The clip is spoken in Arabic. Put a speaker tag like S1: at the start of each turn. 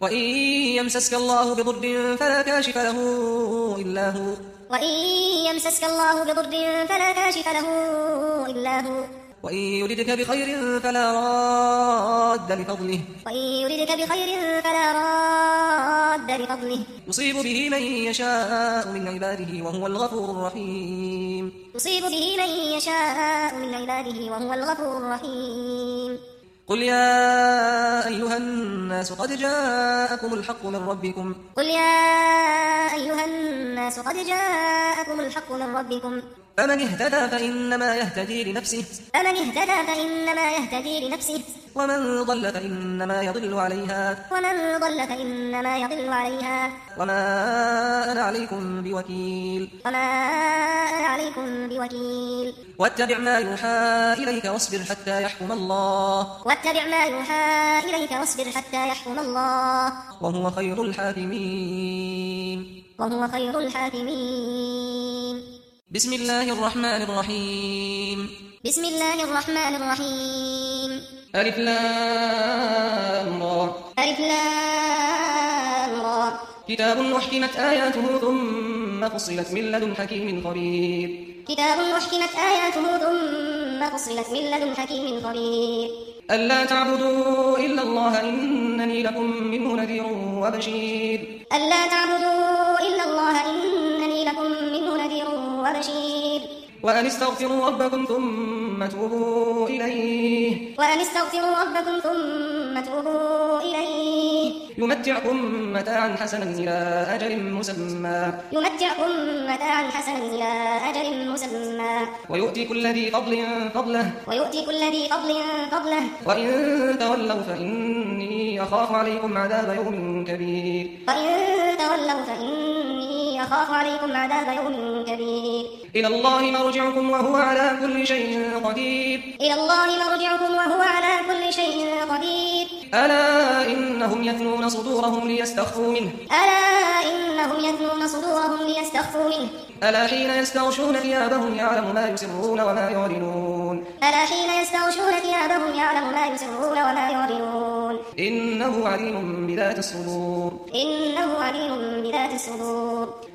S1: وإن يمسسك الله بضر فلا كاشف له إلا هو
S2: وإن يمسسك الله بضر فلا كاشف له إلا هو
S1: وإن يردك بخير فلا راد لفضله
S2: وإن يردك بخير فلا راد لفضله
S1: يصيب به من يشاء من عباده وهو الغفور الرحيم
S2: يصيب به من يشاء من عباده وهو الغفور الرحيم
S1: قل يا أيها الناس قد جاءكم الحق من ربكم
S2: قل يا أيها الناس قد جاءكم الحق من ربكم
S1: فمن اهتدى فإنما يهتدي لنفسه ومن ضل فإنما يضل عليها وما أنا عليكم بوكيل واتبع ما يوحى إليك واصبر حتى يحكم الله وهو خير الحاكمين بسم الله الرحمن الرحيم ألف لام را كتاب أحكمت آياته ثم فصلت من لدن حكيم خبير ألا تعبدوا إلا الله إنني لكم منه نذير وبشير وأن استغفروا ربكم ثم توبوا إليه يمتعكم متاعا حسنا إلى أجل مسمى ويؤتي كل ذي فضل فضله وإن تولوا فإني أخاف عليكم عذاب يوم كبير إلى الله مرجعكم وهو على كل شيء قدير ألا إنهم يثنون صدورهم ليستخفوا منه ألا حين يستغشون ثيابهم يعلم ما يسرون وما يعلنون إنه عليم بذات الصدور